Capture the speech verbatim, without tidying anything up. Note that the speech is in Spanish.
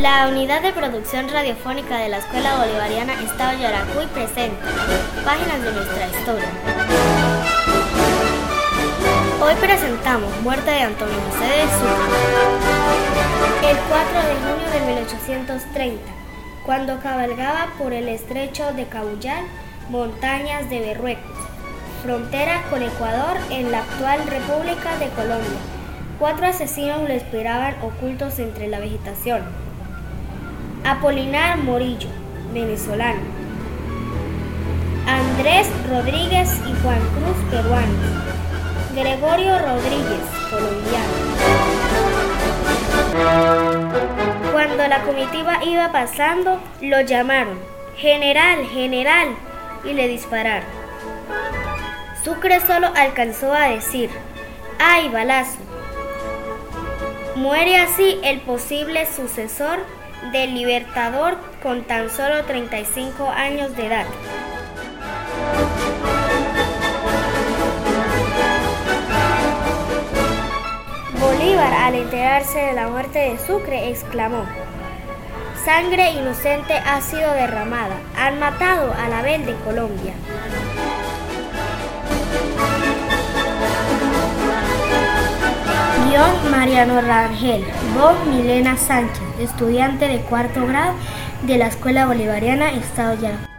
La unidad de producción radiofónica de la Escuela Bolivariana Estado Yaracuy presenta Páginas de nuestra historia. Hoy presentamos Muerte de Antonio José de Sucre. El cuatro de junio de mil ochocientos treinta, cuando cabalgaba por el estrecho de Cabullal, montañas de Berruecos, frontera con Ecuador en la actual República de Colombia, cuatro asesinos lo esperaban ocultos entre la vegetación. Apolinar Morillo, venezolano. Andrés Rodríguez y Juan Cruz, peruanos. Gregorio Rodríguez, colombiano. Cuando la comitiva iba pasando, lo llamaron «General, general», y le dispararon. Sucre solo alcanzó a decir «¡Ay, balazo!». Muere así el posible sucesor del Libertador con tan solo treinta y cinco años de edad. Bolívar, al enterarse de la muerte de Sucre, exclamó: «Sangre inocente ha sido derramada, han matado a Abel de Colombia». Guión Mariano Rangel, voz Milena Sánchez, estudiante de cuarto grado de la Escuela Bolivariana Estado Yaracuy.